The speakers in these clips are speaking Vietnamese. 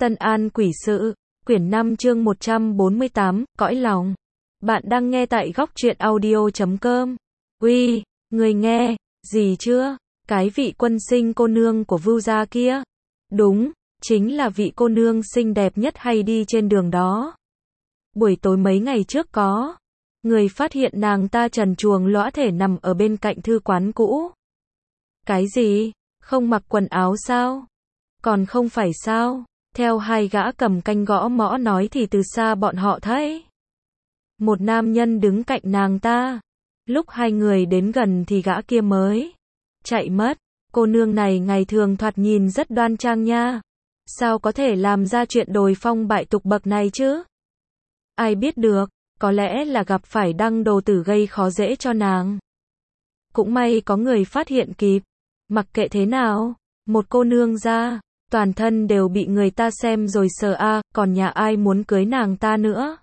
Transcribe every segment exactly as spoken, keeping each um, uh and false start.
Tân An Quỷ Sự, quyển năm chương một trăm bốn mươi tám, cõi lòng. Bạn đang nghe tại góc truyện audio chấm com. Uy, người nghe, gì chưa? Cái vị quân sinh cô nương của Vưu gia kia. Đúng, chính là vị cô nương xinh đẹp nhất hay đi trên đường đó. Buổi tối mấy ngày trước có người phát hiện nàng ta trần truồng lõa thể nằm ở bên cạnh thư quán cũ. Cái gì? Không mặc quần áo sao? Còn không phải sao? Theo hai gã cầm canh gõ mõ nói thì từ xa bọn họ thấy một nam nhân đứng cạnh nàng ta. Lúc hai người đến gần thì gã kia mới chạy mất. Cô nương này ngày thường thoạt nhìn rất đoan trang nha. Sao có thể làm ra chuyện đồi phong bại tục bậc này chứ? Ai biết được, có lẽ là gặp phải đăng đồ tử gây khó dễ cho nàng. Cũng may có người phát hiện kịp. Mặc kệ thế nào, một cô nương ra, toàn thân đều bị người ta xem rồi sờ a, còn nhà ai muốn cưới nàng ta nữa.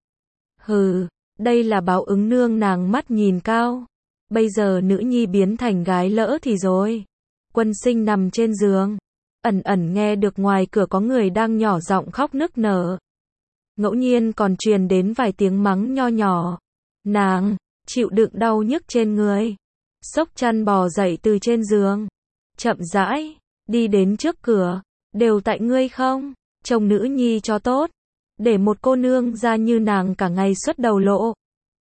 Hừ, đây là báo ứng nương nàng mắt nhìn cao. Bây giờ nữ nhi biến thành gái lỡ thì rồi. Quân sinh nằm trên giường, ẩn ẩn nghe được ngoài cửa có người đang nhỏ giọng khóc nức nở. Ngẫu nhiên còn truyền đến vài tiếng mắng nho nhỏ. Nàng chịu đựng đau nhức trên người, xốc chăn bò dậy từ trên giường, chậm rãi đi đến trước cửa. Đều tại ngươi không? Trông nữ nhi cho tốt, để một cô nương ra như nàng cả ngày xuất đầu lộ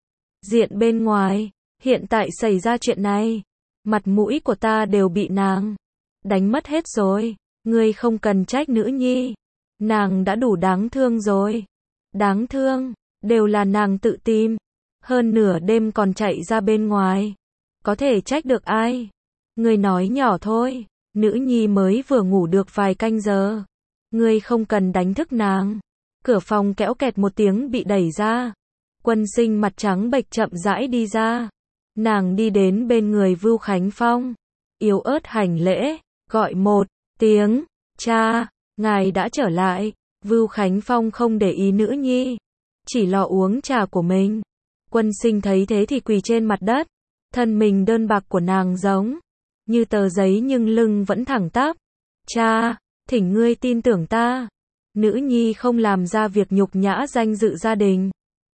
diện bên ngoài. Hiện tại xảy ra chuyện này, mặt mũi của ta đều bị nàng đánh mất hết rồi. Ngươi không cần trách nữ nhi, nàng đã đủ đáng thương rồi. Đáng thương, đều là nàng tự tìm. Hơn nửa đêm còn chạy ra bên ngoài, có thể trách được ai? Ngươi nói nhỏ thôi, nữ nhi mới vừa ngủ được vài canh giờ. Ngươi không cần đánh thức nàng. Cửa phòng kéo kẹt một tiếng bị đẩy ra. Quân sinh mặt trắng bệch chậm rãi đi ra. Nàng đi đến bên người Vưu Khánh Phong, yếu ớt hành lễ, gọi một tiếng, cha, ngài đã trở lại. Vưu Khánh Phong không để ý nữ nhi, chỉ lo uống trà của mình. Quân sinh thấy thế thì quỳ trên mặt đất, thân mình đơn bạc của nàng giống như tờ giấy nhưng lưng vẫn thẳng tắp. Cha, thỉnh ngươi tin tưởng ta, nữ nhi không làm ra việc nhục nhã danh dự gia đình.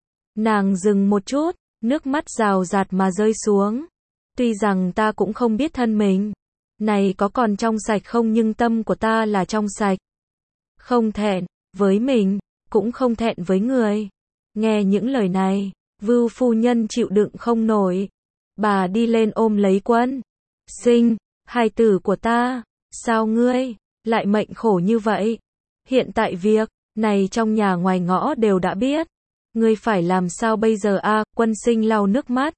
Nàng dừng một chút, nước mắt rào rạt mà rơi xuống. Tuy rằng ta cũng không biết thân mình này có còn trong sạch không, nhưng tâm của ta là trong sạch. Không thẹn với mình, cũng không thẹn với người. Nghe những lời này, Vưu phu nhân chịu đựng không nổi. Bà đi lên ôm lấy Quân sinh, hài tử của ta, sao ngươi lại mệnh khổ như vậy? Hiện tại việc này trong nhà ngoài ngõ đều đã biết. Ngươi phải làm sao bây giờ a? À, Quân sinh lau nước mắt.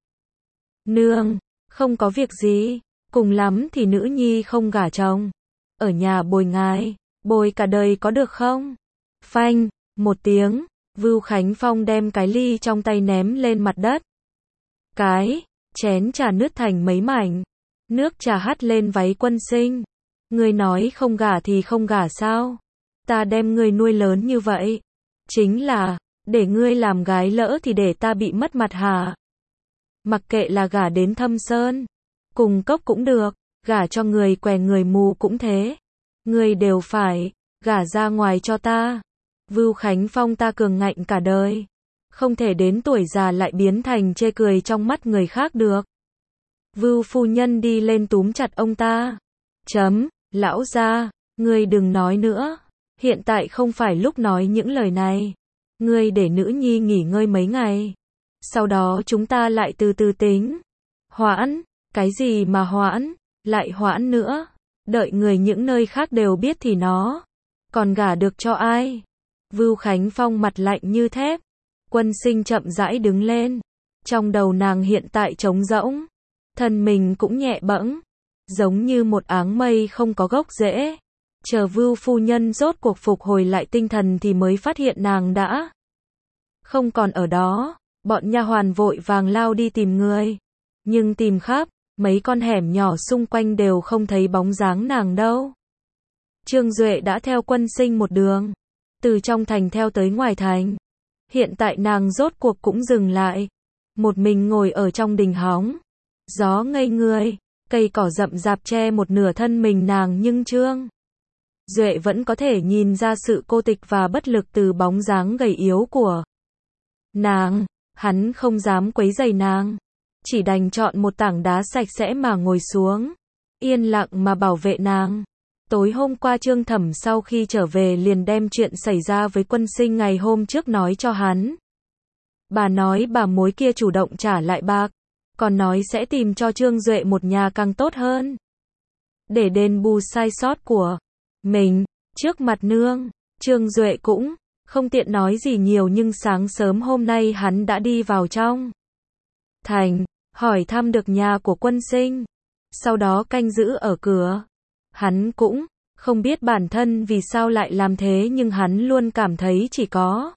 Nương, không có việc gì, cùng lắm thì nữ nhi không gả chồng, ở nhà bồi ngài, bồi cả đời có được không? Phanh, một tiếng, Vưu Khánh Phong đem cái ly trong tay ném lên mặt đất. Cái chén trà nứt thành mấy mảnh, nước trà hắt lên váy Quân sinh. Ngươi nói không gả thì không gả sao? Ta đem ngươi nuôi lớn như vậy, chính là để ngươi làm gái lỡ thì để ta bị mất mặt hả? Mặc kệ là gả đến Thâm Sơn, cùng cốc cũng được, gả cho người què người mù cũng thế. Ngươi đều phải gả ra ngoài cho ta. Vưu Khánh Phong ta cường ngạnh cả đời, không thể đến tuổi già lại biến thành chê cười trong mắt người khác được. Vưu phu nhân đi lên túm chặt ông ta. Chấm, lão gia, ngươi đừng nói nữa. Hiện tại không phải lúc nói những lời này. Ngươi để nữ nhi nghỉ ngơi mấy ngày, sau đó chúng ta lại từ từ tính. Hoãn, cái gì mà hoãn, lại hoãn nữa. Đợi người những nơi khác đều biết thì nó còn gả được cho ai? Vưu Khánh Phong mặt lạnh như thép. Quân sinh chậm rãi đứng lên. Trong đầu nàng hiện tại trống rỗng, thân mình cũng nhẹ bẫng, giống như một áng mây không có gốc rễ. Chờ Vưu phu nhân rốt cuộc phục hồi lại tinh thần thì mới phát hiện nàng đã không còn ở đó. Bọn nha hoàn vội vàng lao đi tìm người, nhưng tìm khắp mấy con hẻm nhỏ xung quanh đều không thấy bóng dáng nàng đâu. Trương Duệ đã theo Quân sinh một đường, từ trong thành theo tới ngoài thành. Hiện tại nàng rốt cuộc cũng dừng lại, một mình ngồi ở trong đình hóng. Gió ngây người, cây cỏ rậm rạp che một nửa thân mình nàng, nhưng Trương Duệ vẫn có thể nhìn ra sự cô tịch và bất lực từ bóng dáng gầy yếu của nàng. Hắn không dám quấy rầy nàng, chỉ đành chọn một tảng đá sạch sẽ mà ngồi xuống, yên lặng mà bảo vệ nàng. Tối hôm qua Trương Thẩm sau khi trở về liền đem chuyện xảy ra với Quân Sinh ngày hôm trước nói cho hắn. Bà nói bà mối kia chủ động trả lại bạc, còn nói sẽ tìm cho Trương Duệ một nhà càng tốt hơn, để đền bù sai sót của mình. Trước mặt nương, Trương Duệ cũng không tiện nói gì nhiều, nhưng sáng sớm hôm nay hắn đã đi vào trong thành, hỏi thăm được nhà của Quân Sinh, sau đó canh giữ ở cửa. Hắn cũng không biết bản thân vì sao lại làm thế, nhưng hắn luôn cảm thấy chỉ có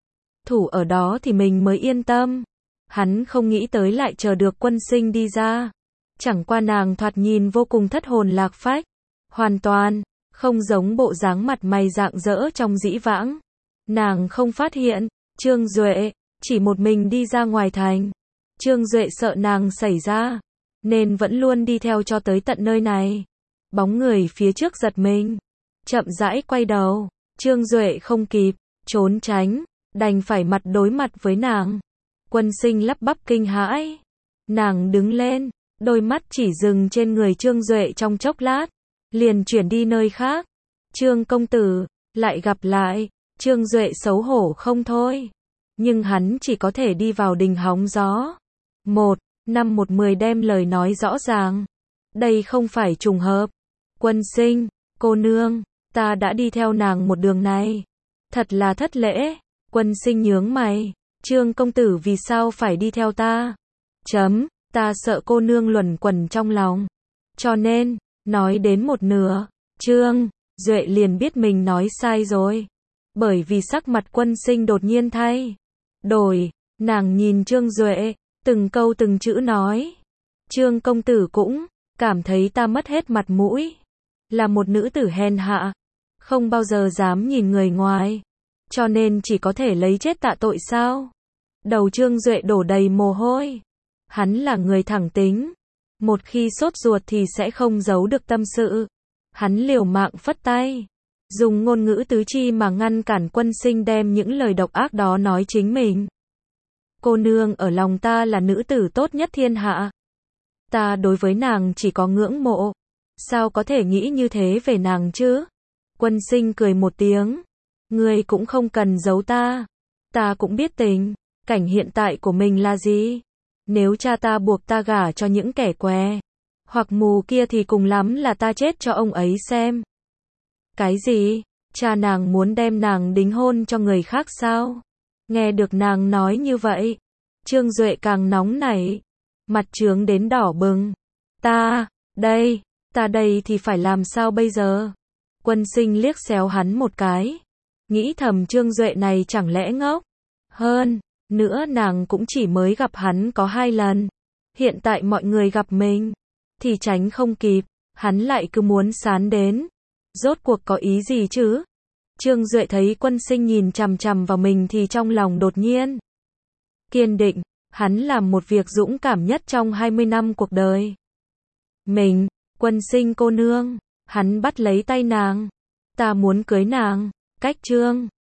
thủ ở đó thì mình mới yên tâm. Hắn không nghĩ tới lại chờ được Quân Sinh đi ra. Chẳng qua nàng thoạt nhìn vô cùng thất hồn lạc phách, hoàn toàn không giống bộ dáng mặt mày rạng rỡ trong dĩ vãng. Nàng không phát hiện Trương Duệ chỉ một mình đi ra ngoài thành. Trương Duệ sợ nàng xảy ra nên vẫn luôn đi theo cho tới tận nơi này. Bóng người phía trước giật mình, chậm rãi quay đầu. Trương Duệ không kịp trốn tránh, đành phải mặt đối mặt với nàng. Quân Sinh lắp bắp kinh hãi. Nàng đứng lên, đôi mắt chỉ dừng trên người Trương Duệ trong chốc lát, liền chuyển đi nơi khác. Trương công tử, lại gặp lại. Trương Duệ xấu hổ không thôi, nhưng hắn chỉ có thể đi vào đình hóng gió. Một năm một mười đem lời nói rõ ràng. Đây không phải trùng hợp. Quân Sinh, cô nương, ta đã đi theo nàng một đường này, thật là thất lễ. Quân Sinh nhướng mày. Trương công tử vì sao phải đi theo ta? Chấm, ta sợ cô nương luẩn quẩn trong lòng, cho nên, nói đến một nửa, Trương Duệ liền biết mình nói sai rồi. Bởi vì sắc mặt Quân Sinh đột nhiên thay đổi, nàng nhìn Trương Duệ, từng câu từng chữ nói. Trương công tử cũng cảm thấy ta mất hết mặt mũi, là một nữ tử hèn hạ, không bao giờ dám nhìn người ngoài, cho nên chỉ có thể lấy chết tạ tội sao? Đầu Trương Duệ đổ đầy mồ hôi. Hắn là người thẳng tính, một khi sốt ruột thì sẽ không giấu được tâm sự. Hắn liều mạng phất tay, dùng ngôn ngữ tứ chi mà ngăn cản Quân Sinh đem những lời độc ác đó nói chính mình. Cô nương ở lòng ta là nữ tử tốt nhất thiên hạ. Ta đối với nàng chỉ có ngưỡng mộ. Sao có thể nghĩ như thế về nàng chứ? Quân Sinh cười một tiếng. Ngươi cũng không cần giấu ta. Ta cũng biết tình cảnh hiện tại của mình là gì. Nếu cha ta buộc ta gả cho những kẻ què hoặc mù kia thì cùng lắm là ta chết cho ông ấy xem. Cái gì? Cha nàng muốn đem nàng đính hôn cho người khác sao? Nghe được nàng nói như vậy, Trương Duệ càng nóng nảy, mặt trướng đến đỏ bừng. Ta, đây, ta đây thì phải làm sao bây giờ? Quân Sinh liếc xéo hắn một cái, nghĩ thầm Trương Duệ này chẳng lẽ ngốc? Hơn nữa nàng cũng chỉ mới gặp hắn có hai lần. Hiện tại mọi người gặp mình thì tránh không kịp, hắn lại cứ muốn sán đến. Rốt cuộc có ý gì chứ? Trương Duệ thấy Quân Sinh nhìn chằm chằm vào mình thì trong lòng đột nhiên kiên định. Hắn làm một việc dũng cảm nhất trong hai mươi năm cuộc đời mình. Quân Sinh cô nương, hắn bắt lấy tay nàng. Ta muốn cưới nàng. Cách Trương